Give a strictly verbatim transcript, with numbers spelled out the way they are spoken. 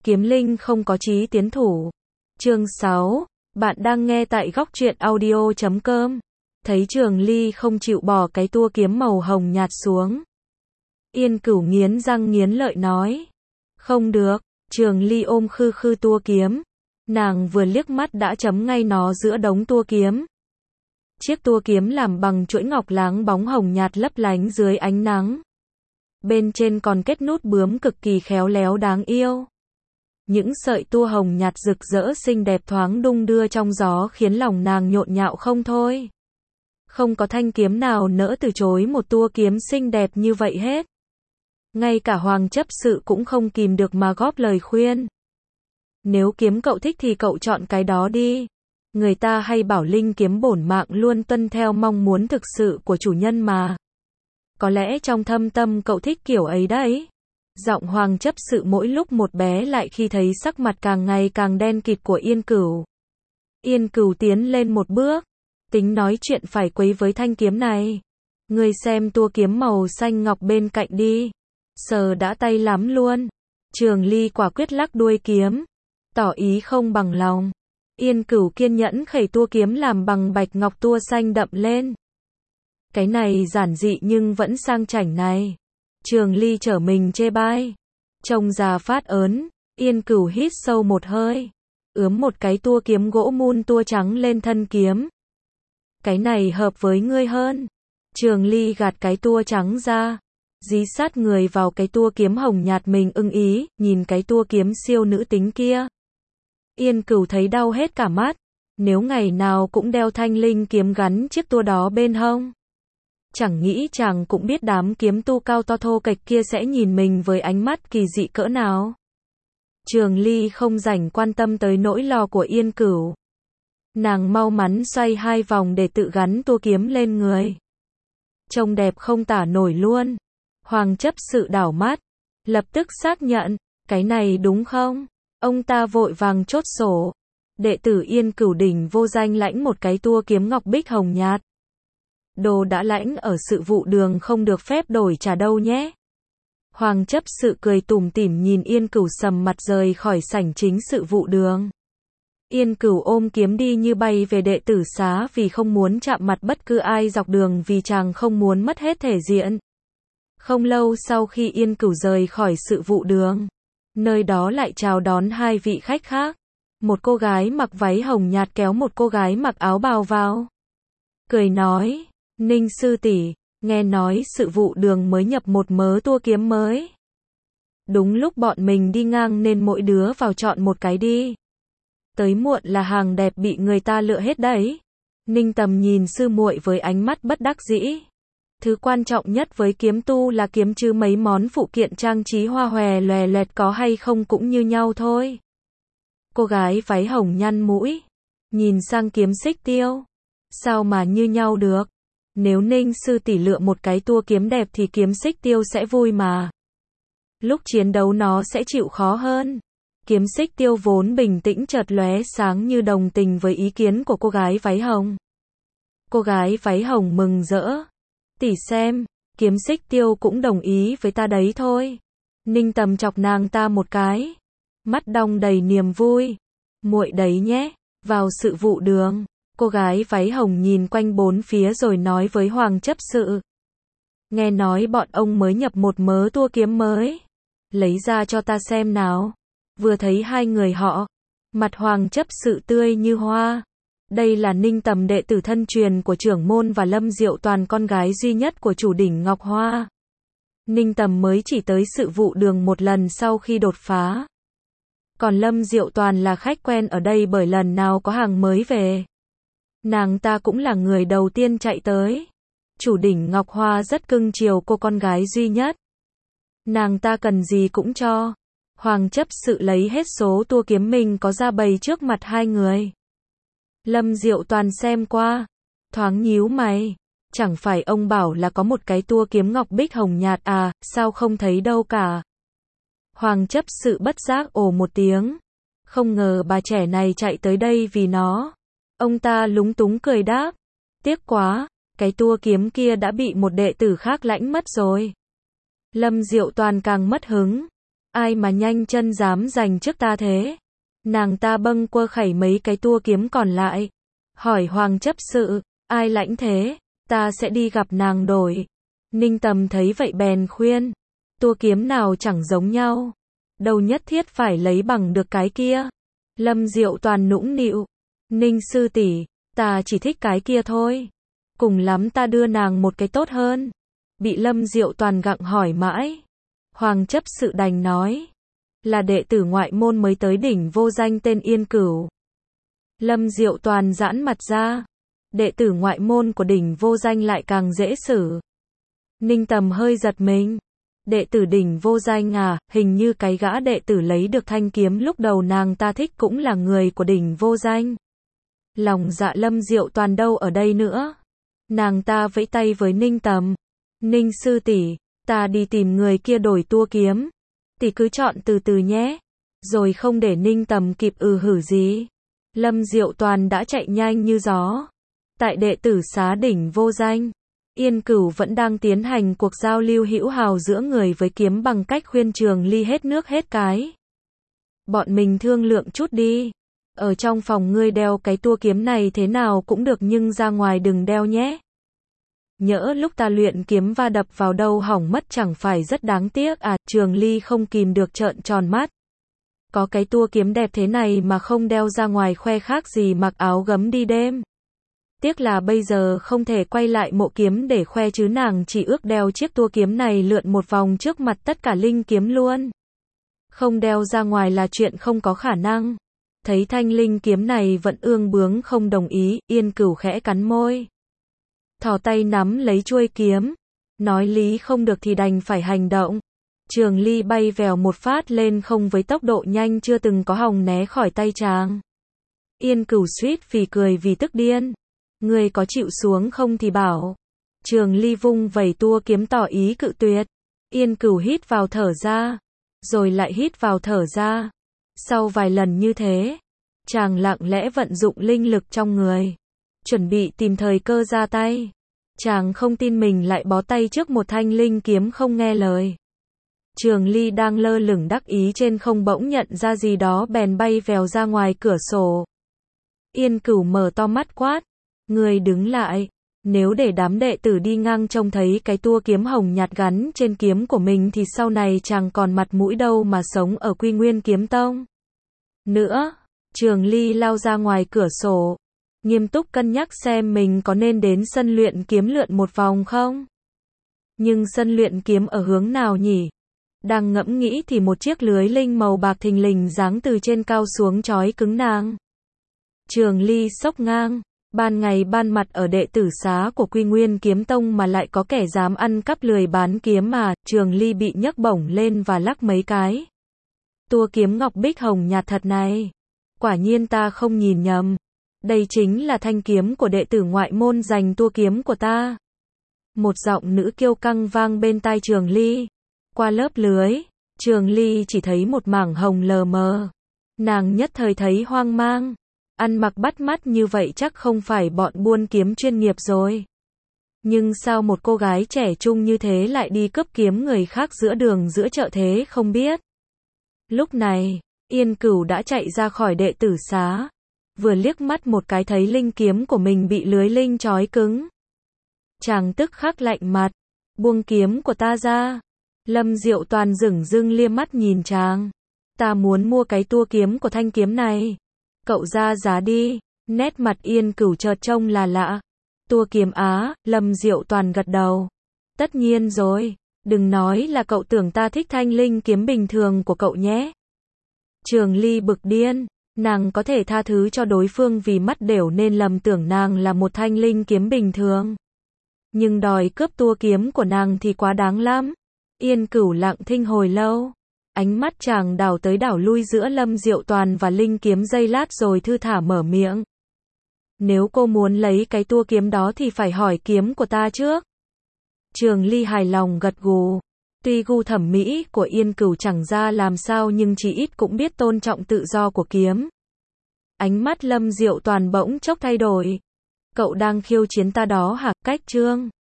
Kiếm linh không có chí tiến thủ. Chương sáu. Bạn đang nghe tại góc truyện audio chấm com. Thấy Trường Ly không chịu bỏ cái tua kiếm màu hồng nhạt xuống. Yên Cửu nghiến răng nghiến lợi nói. Không được. Trường Ly ôm khư khư tua kiếm. Nàng vừa liếc mắt đã chấm ngay nó giữa đống tua kiếm. Chiếc tua kiếm làm bằng chuỗi ngọc láng bóng hồng nhạt lấp lánh dưới ánh nắng. Bên trên còn kết nút bướm cực kỳ khéo léo đáng yêu. Những sợi tua hồng nhạt rực rỡ xinh đẹp thoáng đung đưa trong gió khiến lòng nàng nhộn nhạo không thôi. Không có thanh kiếm nào nỡ từ chối một tua kiếm xinh đẹp như vậy hết. Ngay cả Hoàng chấp sự cũng không kìm được mà góp lời khuyên. Nếu kiếm cậu thích thì cậu chọn cái đó đi. Người ta hay bảo linh kiếm bổn mạng luôn tuân theo mong muốn thực sự của chủ nhân mà. Có lẽ trong thâm tâm cậu thích kiểu ấy đấy. Giọng Hoàng chấp sự mỗi lúc một bé lại khi thấy sắc mặt càng ngày càng đen kịt của Yên Cửu. Yên Cửu tiến lên một bước, tính nói chuyện phải quấy với thanh kiếm này. Ngươi xem tua kiếm màu xanh ngọc bên cạnh đi. Sờ đã tay lắm luôn. Trường Ly quả quyết lắc đuôi kiếm, tỏ ý không bằng lòng. Yên Cửu kiên nhẫn khẩy tua kiếm làm bằng bạch ngọc tua xanh đậm lên. Cái này giản dị nhưng vẫn sang chảnh này. Trường Ly trở mình chê bai. Trông già phát ớn. Yên Cửu hít sâu một hơi, ướm một cái tua kiếm gỗ mun tua trắng lên thân kiếm. Cái này hợp với ngươi hơn. Trường Ly gạt cái tua trắng ra, dí sát người vào cái tua kiếm hồng nhạt mình ưng ý, nhìn cái tua kiếm siêu nữ tính kia. Yên Cửu thấy đau hết cả mắt. Nếu ngày nào cũng đeo thanh linh kiếm gắn chiếc tua đó bên hông, chẳng nghĩ chàng cũng biết đám kiếm tu cao to thô kệch kia sẽ nhìn mình với ánh mắt kỳ dị cỡ nào. Trường Ly không rảnh quan tâm tới nỗi lo của Yên Cửu. Nàng mau mắn xoay hai vòng để tự gắn tua kiếm lên người. Trông đẹp không tả nổi luôn. Hoàng chấp sự đảo mắt, lập tức xác nhận, cái này đúng không? Ông ta vội vàng chốt sổ. Đệ tử Yên Cửu đỉnh vô danh lãnh một cái tua kiếm ngọc bích hồng nhạt. Đồ đã lãnh ở sự vụ đường không được phép đổi trả đâu nhé. Hoàng chấp sự cười tủm tỉm nhìn Yên Cửu sầm mặt rời khỏi sảnh chính sự vụ đường. Yên Cửu ôm kiếm đi như bay về đệ tử xá vì không muốn chạm mặt bất cứ ai dọc đường vì chàng không muốn mất hết thể diện. Không lâu sau khi Yên Cửu rời khỏi sự vụ đường, nơi đó lại chào đón hai vị khách khác. Một cô gái mặc váy hồng nhạt kéo một cô gái mặc áo bào vào. Cười nói, Ninh sư tỷ, nghe nói sự vụ đường mới nhập một mớ tua kiếm mới. Đúng lúc bọn mình đi ngang nên mỗi đứa vào chọn một cái đi. Tới muộn là hàng đẹp bị người ta lựa hết đấy. Ninh Tầm nhìn sư muội với ánh mắt bất đắc dĩ. Thứ quan trọng nhất với kiếm tu là kiếm chứ mấy món phụ kiện trang trí hoa hòe loè loẹt có hay không cũng như nhau thôi. Cô gái váy hồng nhăn mũi, nhìn sang kiếm xích tiêu. Sao mà như nhau được? Nếu Ninh sư tỷ lựa một cái tua kiếm đẹp thì kiếm xích tiêu sẽ vui mà. Lúc chiến đấu nó sẽ chịu khó hơn. Kiếm xích tiêu vốn bình tĩnh chợt lóe sáng như đồng tình với ý kiến của cô gái váy hồng. Cô gái váy hồng mừng rỡ. Tỷ xem, kiếm xích tiêu cũng đồng ý với ta đấy thôi. Ninh Tầm chọc nàng ta một cái, mắt đong đầy niềm vui. Muội đấy nhé. Vào sự vụ đường, cô gái váy hồng nhìn quanh bốn phía rồi nói với Hoàng chấp sự. Nghe nói bọn ông mới nhập một mớ tua kiếm mới. Lấy ra cho ta xem nào. Vừa thấy hai người họ, mặt Hoàng chấp sự tươi như hoa. Đây là Ninh Tầm đệ tử thân truyền của trưởng môn và Lâm Diệu Toàn con gái duy nhất của chủ đỉnh Ngọc Hoa. Ninh Tầm mới chỉ tới sự vụ đường một lần sau khi đột phá. Còn Lâm Diệu Toàn là khách quen ở đây bởi lần nào có hàng mới về, nàng ta cũng là người đầu tiên chạy tới. Chủ đỉnh Ngọc Hoa rất cưng chiều cô con gái duy nhất. Nàng ta cần gì cũng cho. Hoàng chấp sự lấy hết số tua kiếm mình có ra bày trước mặt hai người. Lâm Diệu Toàn xem qua, thoáng nhíu mày. Chẳng phải ông bảo là có một cái tua kiếm ngọc bích hồng nhạt à, sao không thấy đâu cả. Hoàng chấp sự bất giác ồ một tiếng. Không ngờ bà trẻ này chạy tới đây vì nó. Ông ta lúng túng cười đáp. Tiếc quá, cái tua kiếm kia đã bị một đệ tử khác lãnh mất rồi. Lâm Diệu Toàn càng mất hứng. ai mà nhanh chân dám giành trước ta thế? Nàng ta bâng quơ khẩy mấy cái tua kiếm còn lại. Hỏi Hoàng chấp sự, ai lãnh thế? Ta sẽ đi gặp nàng đổi. Ninh Tầm thấy vậy bèn khuyên. Tua kiếm nào chẳng giống nhau. Đâu nhất thiết phải lấy bằng được cái kia. Lâm Diệu Toàn nũng nịu. Ninh sư tỷ, ta chỉ thích cái kia thôi. Cùng lắm ta đưa nàng một cái tốt hơn. Bị Lâm Diệu Toàn gặng hỏi mãi. Hoàng chấp sự đành nói. Là đệ tử ngoại môn mới tới đỉnh vô danh tên Yên Cửu. Lâm Diệu Toàn giãn mặt ra. Đệ tử ngoại môn của đỉnh vô danh lại càng dễ xử. Ninh Tầm hơi giật mình. Đệ tử đỉnh vô danh à, hình như cái gã đệ tử lấy được thanh kiếm lúc đầu nàng ta thích cũng là người của đỉnh vô danh. Lòng dạ Lâm Diệu Toàn đâu ở đây nữa. Nàng ta vẫy tay với Ninh Tầm. Ninh sư tỷ, ta đi tìm người kia đổi tua kiếm. Tỷ cứ chọn từ từ nhé. Rồi không để Ninh Tầm kịp ừ hử gì. Lâm Diệu Toàn đã chạy nhanh như gió. Tại đệ tử xá đỉnh vô danh, Yên Cửu vẫn đang tiến hành cuộc giao lưu hữu hào giữa người với kiếm bằng cách khuyên Trường Ly hết nước hết cái. Bọn mình thương lượng chút đi. Ở trong phòng ngươi đeo cái tua kiếm này thế nào cũng được nhưng ra ngoài đừng đeo nhé. Nhỡ lúc ta luyện kiếm va đập vào đâu hỏng mất chẳng phải rất đáng tiếc à? Trường Ly không kìm được trợn tròn mắt. Có cái tua kiếm đẹp thế này mà không đeo ra ngoài khoe khác gì mặc áo gấm đi đêm. Tiếc là bây giờ không thể quay lại mộ kiếm để khoe chứ nàng chỉ ước đeo chiếc tua kiếm này lượn một vòng trước mặt tất cả linh kiếm luôn. Không đeo ra ngoài là chuyện không có khả năng. Thấy thanh linh kiếm này vẫn ương bướng không đồng ý, Yên Cửu khẽ cắn môi. Thò tay nắm lấy chuôi kiếm. Nói lý không được thì đành phải hành động. Trường Ly bay vèo một phát lên không với tốc độ nhanh chưa từng có hòng né khỏi tay chàng. Yên Cửu suýt phì cười vì tức điên. Ngươi có chịu xuống không thì bảo. Trường Ly vung vẩy tua kiếm tỏ ý cự tuyệt. Yên Cửu hít vào thở ra. Rồi lại hít vào thở ra. Sau vài lần như thế, chàng lặng lẽ vận dụng linh lực trong người. Chuẩn bị tìm thời cơ ra tay. Chàng không tin mình lại bó tay trước một thanh linh kiếm không nghe lời. Trường Ly đang lơ lửng đắc ý trên không bỗng nhận ra gì đó bèn bay vèo ra ngoài cửa sổ. Yên Cửu mở to mắt quát. Ngươi đứng lại. Nếu để đám đệ tử đi ngang trông thấy cái tua kiếm hồng nhạt gắn trên kiếm của mình thì sau này chàng còn mặt mũi đâu mà sống ở Quy Nguyên Kiếm Tông. Nữa, Trường Ly lao ra ngoài cửa sổ. Nghiêm túc cân nhắc xem mình có nên đến sân luyện kiếm lượn một vòng không? Nhưng sân luyện kiếm ở hướng nào nhỉ? Đang ngẫm nghĩ thì một chiếc lưới linh màu bạc thình lình giáng từ trên cao xuống trói cứng nàng. Trường Ly sốc ngang. Ban ngày ban mặt ở đệ tử xá của Quy Nguyên Kiếm Tông mà lại có kẻ dám ăn cắp lười bán kiếm mà. Trường Ly bị nhấc bổng lên và lắc mấy cái. Tua kiếm ngọc bích hồng nhạt thật này. Quả nhiên ta không nhìn nhầm. Đây chính là thanh kiếm của đệ tử ngoại môn giành tua kiếm của ta. Một giọng nữ kiêu căng vang bên tai Trường Ly. Qua lớp lưới, Trường Ly chỉ thấy một mảng hồng lờ mờ. Nàng nhất thời thấy hoang mang. Ăn mặc bắt mắt như vậy chắc không phải bọn buôn kiếm chuyên nghiệp rồi. Nhưng sao một cô gái trẻ trung như thế lại đi cướp kiếm người khác giữa đường giữa chợ thế không biết. Lúc này, Yên Cửu đã chạy ra khỏi đệ tử xá. Vừa liếc mắt một cái thấy linh kiếm của mình bị lưới linh trói cứng. Chàng tức khắc lạnh mặt. Buông kiếm của ta ra. Lâm Diệu Toàn dửng dưng liếc mắt nhìn chàng. Ta muốn mua cái tua kiếm của thanh kiếm này. Cậu ra giá đi. Nét mặt Yên Cửu chợt trông là lạ. Tua kiếm á, Lâm Diệu Toàn gật đầu. Tất nhiên rồi. Đừng nói là cậu tưởng ta thích thanh linh kiếm bình thường của cậu nhé. Trường Ly bực điên. Nàng có thể tha thứ cho đối phương vì mắt đểu nên lầm tưởng nàng là một thanh linh kiếm bình thường. Nhưng đòi cướp tua kiếm của nàng thì quá đáng lắm. Yên Cửu lặng thinh hồi lâu. Ánh mắt chàng đảo tới đảo lui giữa Lâm Diệu Toàn và linh kiếm giây lát rồi thư thả mở miệng. Nếu cô muốn lấy cái tua kiếm đó thì phải hỏi kiếm của ta trước. Trường Ly hài lòng gật gù. Tuy gu thẩm mỹ của Yên Cửu chẳng ra làm sao nhưng chỉ ít cũng biết tôn trọng tự do của kiếm. Ánh mắt Lâm Diệu Toàn bỗng chốc thay đổi. Cậu đang khiêu chiến ta đó hả? Cách Trương